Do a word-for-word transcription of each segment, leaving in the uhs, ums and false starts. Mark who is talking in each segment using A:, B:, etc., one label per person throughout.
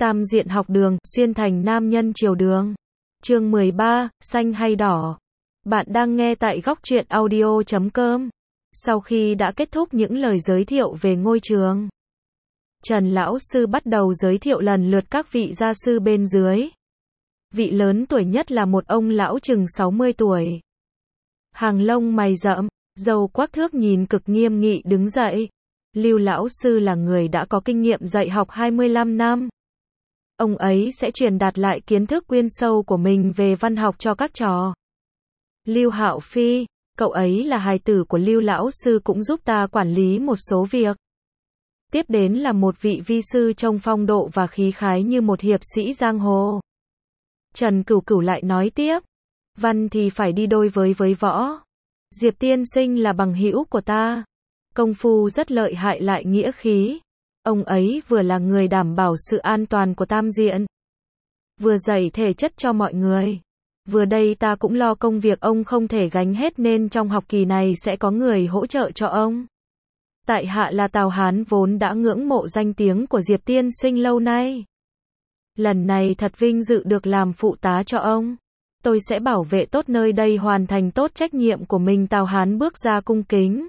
A: Tam diện học đường, xuyên thành nam nhân chiều đường. Chương mười ba, xanh hay đỏ. Bạn đang nghe tại góc truyện audio chấm com. Sau khi đã kết thúc những lời giới thiệu về ngôi trường, Trần lão sư bắt đầu giới thiệu lần lượt các vị gia sư bên dưới. Vị lớn tuổi nhất là một ông lão chừng sáu mươi tuổi. Hàng lông mày rậm, râu quắc thước, nhìn cực nghiêm nghị đứng dậy. Lưu lão sư là người đã có kinh nghiệm dạy học hai mươi lăm năm. Ông ấy sẽ truyền đạt lại kiến thức uyên sâu của mình về văn học cho các trò. Lưu Hạo Phi, cậu ấy là hài tử của Lưu lão sư, cũng giúp ta quản lý một số việc. Tiếp đến là một vị vi sư trông phong độ và khí khái như một hiệp sĩ giang hồ. Trần Cửu Cửu lại nói tiếp, văn thì phải đi đôi với với võ. Diệp tiên sinh là bằng hữu của ta, công phu rất lợi hại lại nghĩa khí. Ông ấy vừa là người đảm bảo sự an toàn của Tam Diện, vừa dạy thể chất cho mọi người. Vừa đây ta cũng lo công việc ông không thể gánh hết, nên trong học kỳ này sẽ có người hỗ trợ cho ông. Tại hạ là Tào Hán, vốn đã ngưỡng mộ danh tiếng của Diệp tiên sinh lâu nay. Lần này thật vinh dự được làm phụ tá cho ông. Tôi sẽ bảo vệ tốt nơi đây, hoàn thành tốt trách nhiệm của mình. Tào Hán bước ra cung kính.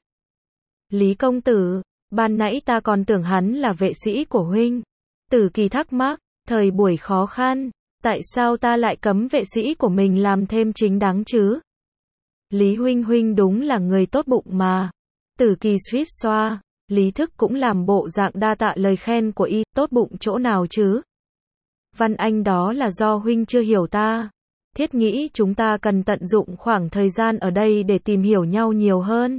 A: Lý công tử, ban nãy ta còn tưởng hắn là vệ sĩ của huynh. Tử Kỳ thắc mắc, thời buổi khó khăn, tại sao ta lại cấm vệ sĩ của mình làm thêm chính đáng chứ? Lý huynh huynh đúng là người tốt bụng mà. Tử Kỳ suýt xoa, Lý Thức cũng làm bộ dạng đa tạ lời khen của y, tốt bụng chỗ nào chứ? Văn Anh, đó là do huynh chưa hiểu ta. Thiết nghĩ chúng ta cần tận dụng khoảng thời gian ở đây để tìm hiểu nhau nhiều hơn.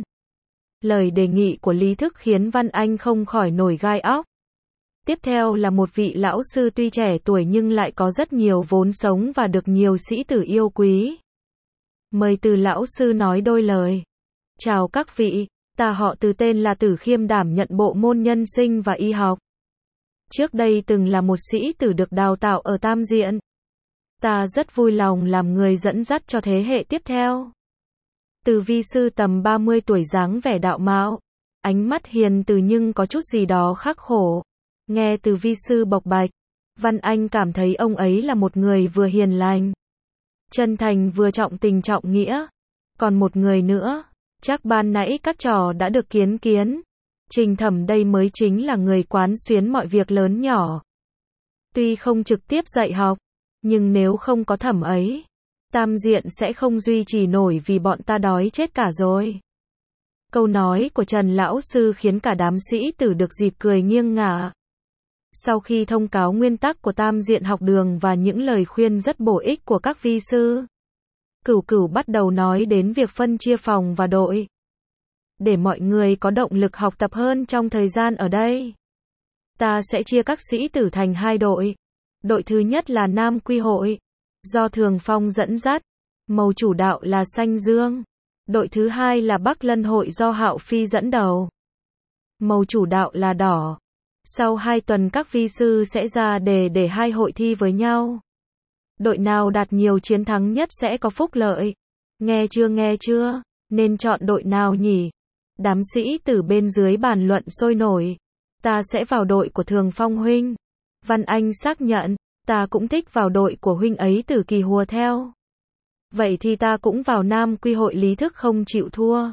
A: Lời đề nghị của Lý Thức khiến Văn Anh không khỏi nổi gai óc. Tiếp theo là một vị lão sư tuy trẻ tuổi nhưng lại có rất nhiều vốn sống và được nhiều sĩ tử yêu quý. Mời Từ lão sư nói đôi lời. Chào các vị, ta họ Từ, tên là Tử, khiêm đảm nhận bộ môn nhân sinh và y học. Trước đây từng là một sĩ tử được đào tạo ở Tam Diện. Ta rất vui lòng làm người dẫn dắt cho thế hệ tiếp theo. Từ vi sư tầm ba mươi tuổi, dáng vẻ đạo mạo, ánh mắt hiền từ nhưng có chút gì đó khắc khổ. Nghe Từ vi sư bộc bạch, Văn Anh cảm thấy ông ấy là một người vừa hiền lành, chân thành, vừa trọng tình trọng nghĩa. Còn một người nữa, chắc ban nãy các trò đã được kiến kiến. Trình Thẩm đây mới chính là người quán xuyến mọi việc lớn nhỏ. Tuy không trực tiếp dạy học, nhưng nếu không có Thẩm ấy, Tam Diện sẽ không duy trì nổi, vì bọn ta đói chết cả rồi. Câu nói của Trần lão sư khiến cả đám sĩ tử được dịp cười nghiêng ngả. Sau khi thông cáo nguyên tắc của Tam Diện học đường và những lời khuyên rất bổ ích của các vi sư, Cửu Cửu bắt đầu nói đến việc phân chia phòng và đội, để mọi người có động lực học tập hơn trong thời gian ở đây. Ta sẽ chia các sĩ tử thành hai đội. Đội thứ nhất là Nam Quy hội, do Thường Phong dẫn dắt, màu chủ đạo là xanh dương. Đội thứ hai là Bắc Lân hội, do Hạo Phi dẫn đầu, màu chủ đạo là đỏ. Sau hai tuần các vi sư sẽ ra đề để hai hội thi với nhau. Đội nào đạt nhiều chiến thắng nhất sẽ có phúc lợi. Nghe chưa nghe chưa? Nên chọn đội nào nhỉ? Đám sĩ tử bên dưới bàn luận sôi nổi. Ta sẽ vào đội của Thường Phong huynh. Văn Anh xác nhận, ta cũng thích vào đội của huynh ấy. Tử Kỳ hùa theo. Vậy thì ta cũng vào Nam Quy hội. Lý Thức không chịu thua.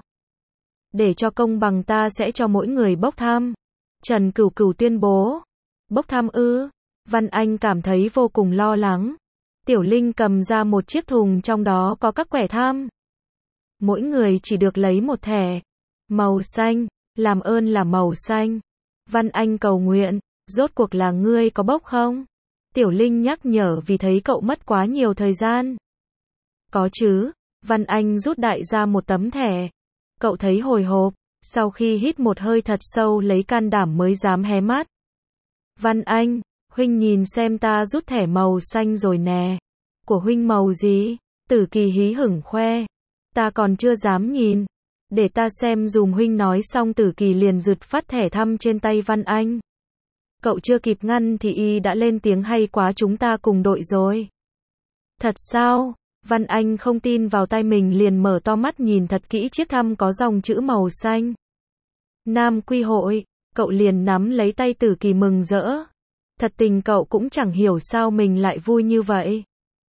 A: Để cho công bằng ta sẽ cho mỗi người bốc thăm. Trần Cửu Cửu tuyên bố. Bốc thăm ư? Văn Anh cảm thấy vô cùng lo lắng. Tiểu Linh cầm ra một chiếc thùng, trong đó có các quẻ thăm. Mỗi người chỉ được lấy một thẻ. Màu xanh, làm ơn là màu xanh. Văn Anh cầu nguyện, rốt cuộc là ngươi có bốc không? Tiểu Linh nhắc nhở vì thấy cậu mất quá nhiều thời gian. Có chứ. Văn Anh rút đại ra một tấm thẻ. Cậu thấy hồi hộp, sau khi hít một hơi thật sâu lấy can đảm mới dám hé mắt. Văn Anh, huynh nhìn xem, ta rút thẻ màu xanh rồi nè. Của huynh màu gì? Tử Kỳ hí hửng khoe. Ta còn chưa dám nhìn. Để ta xem dùm huynh. Nói xong Tử Kỳ liền rực phát thẻ thăm trên tay Văn Anh. Cậu chưa kịp ngăn thì y đã lên tiếng, hay quá, chúng ta cùng đội rồi. Thật sao? Văn Anh không tin vào tai mình, liền mở to mắt nhìn thật kỹ chiếc thăm có dòng chữ màu xanh. Nam Quy hội. Cậu liền nắm lấy tay Tử Kỳ mừng rỡ. Thật tình cậu cũng chẳng hiểu sao mình lại vui như vậy.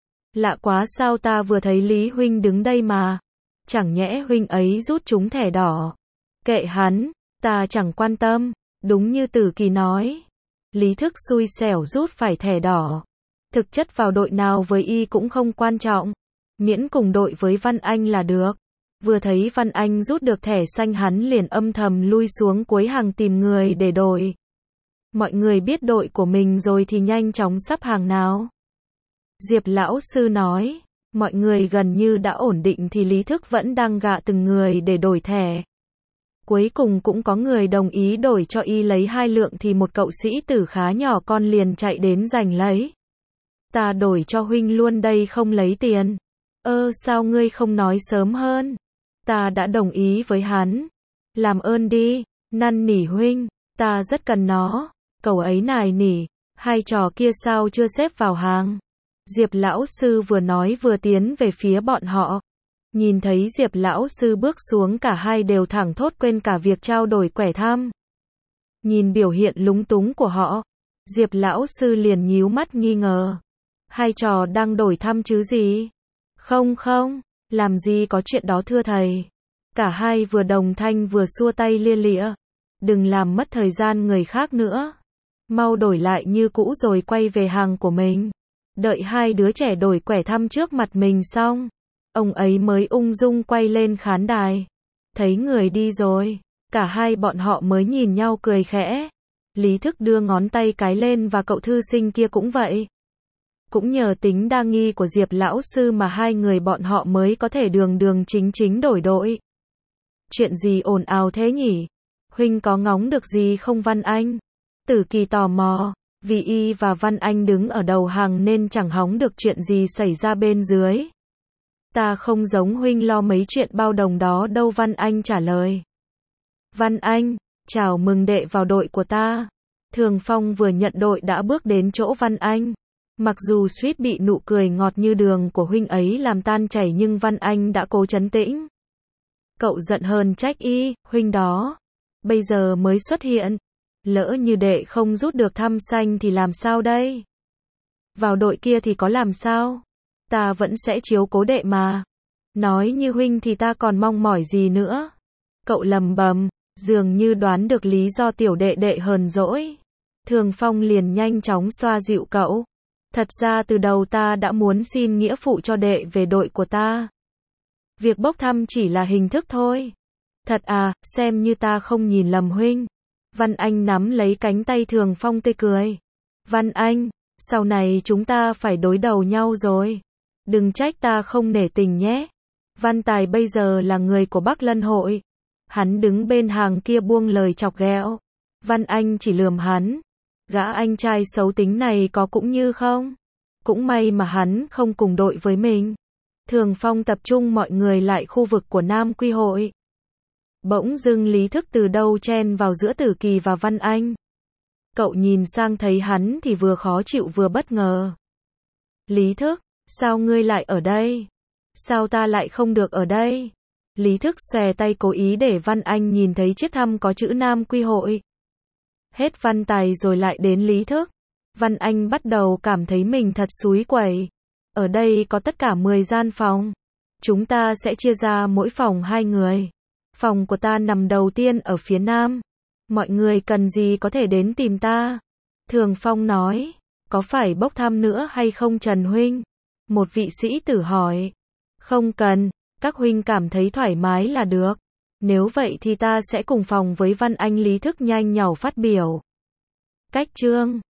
A: Lạ quá, sao ta vừa thấy Lý huynh đứng đây mà. Chẳng nhẽ huynh ấy rút trúng thẻ đỏ. Kệ hắn, ta chẳng quan tâm. Đúng như Tử Kỳ nói. Lý Thức xui xẻo rút phải thẻ đỏ. Thực chất vào đội nào với y cũng không quan trọng. Miễn cùng đội với Văn Anh là được. Vừa thấy Văn Anh rút được thẻ xanh hắn liền âm thầm lui xuống cuối hàng tìm người để đổi. Mọi người biết đội của mình rồi thì nhanh chóng sắp hàng nào. Diệp lão sư nói, mọi người gần như đã ổn định thì Lý Thức vẫn đang gạ từng người để đổi thẻ. Cuối cùng cũng có người đồng ý đổi cho y lấy hai lượng thì một cậu sĩ tử khá nhỏ con liền chạy đến giành lấy. Ta đổi cho huynh luôn đây, không lấy tiền. Ơ sao ngươi không nói sớm hơn? Ta đã đồng ý với hắn. Làm ơn đi, năn nỉ huynh, ta rất cần nó. Cậu ấy nài nỉ, hai trò kia sao chưa xếp vào hàng? Diệp lão sư vừa nói vừa tiến về phía bọn họ. Nhìn thấy Diệp lão sư bước xuống cả hai đều thẳng thốt quên cả việc trao đổi quẻ thăm. Nhìn biểu hiện lúng túng của họ, Diệp lão sư liền nhíu mắt nghi ngờ. Hai trò đang đổi thăm chứ gì? Không không, làm gì có chuyện đó thưa thầy. Cả hai vừa đồng thanh vừa xua tay lia lịa. Đừng làm mất thời gian người khác nữa. Mau đổi lại như cũ rồi quay về hàng của mình. Đợi hai đứa trẻ đổi quẻ thăm trước mặt mình xong, ông ấy mới ung dung quay lên khán đài. Thấy người đi rồi, cả hai bọn họ mới nhìn nhau cười khẽ. Lý Thức đưa ngón tay cái lên và cậu thư sinh kia cũng vậy. Cũng nhờ tính đa nghi của Diệp lão sư mà hai người bọn họ mới có thể đường đường chính chính đổi đội. Chuyện gì ồn ào thế nhỉ? Huynh có ngóng được gì không Văn Anh? Tử Kỳ tò mò, vì y và Văn Anh đứng ở đầu hàng nên chẳng hóng được chuyện gì xảy ra bên dưới. Ta không giống huynh lo mấy chuyện bao đồng đó đâu, Văn Anh trả lời. Văn Anh, chào mừng đệ vào đội của ta. Thường Phong vừa nhận đội đã bước đến chỗ Văn Anh. Mặc dù suýt bị nụ cười ngọt như đường của huynh ấy làm tan chảy nhưng Văn Anh đã cố trấn tĩnh. Cậu giận hơn trách y, huynh đó. Bây giờ mới xuất hiện. Lỡ như đệ không rút được thăm xanh thì làm sao đây? Vào đội kia thì có làm sao? Ta vẫn sẽ chiếu cố đệ mà. Nói như huynh thì ta còn mong mỏi gì nữa? Cậu lầm bầm, dường như đoán được lý do tiểu đệ đệ hờn dỗi. Thường Phong liền nhanh chóng xoa dịu cậu. Thật ra từ đầu ta đã muốn xin nghĩa phụ cho đệ về đội của ta. Việc bốc thăm chỉ là hình thức thôi. Thật à, xem như ta không nhìn lầm huynh. Văn Anh nắm lấy cánh tay Thường Phong tươi cười. Văn Anh, sau này chúng ta phải đối đầu nhau rồi. Đừng trách ta không nể tình nhé. Văn Tài bây giờ là người của Bắc Lân hội. Hắn đứng bên hàng kia buông lời chọc ghẹo. Văn Anh chỉ lườm hắn. Gã anh trai xấu tính này có cũng như không? Cũng may mà hắn không cùng đội với mình. Thường Phong tập trung mọi người lại khu vực của Nam Quy hội. Bỗng dưng Lý Thức từ đâu chen vào giữa Tử Kỳ và Văn Anh. Cậu nhìn sang thấy hắn thì vừa khó chịu vừa bất ngờ. Lý Thức, sao ngươi lại ở đây? Sao ta lại không được ở đây? Lý Thức xòe tay cố ý để Văn Anh nhìn thấy chiếc thăm có chữ Nam Quy hội. Hết Văn Tài rồi lại đến Lý Thức. Văn Anh bắt đầu cảm thấy mình thật xúi quẩy. Ở đây có tất cả mười gian phòng. Chúng ta sẽ chia ra mỗi phòng hai người. Phòng của ta nằm đầu tiên ở phía nam. Mọi người cần gì có thể đến tìm ta. Thường Phong nói, có phải bốc thăm nữa hay không Trần huynh? Một vị sĩ tử hỏi. Không cần, các huynh cảm thấy thoải mái là được. Nếu vậy thì ta sẽ cùng phòng với Văn Anh. Lý Thức nhanh nhảu phát biểu. Cách chương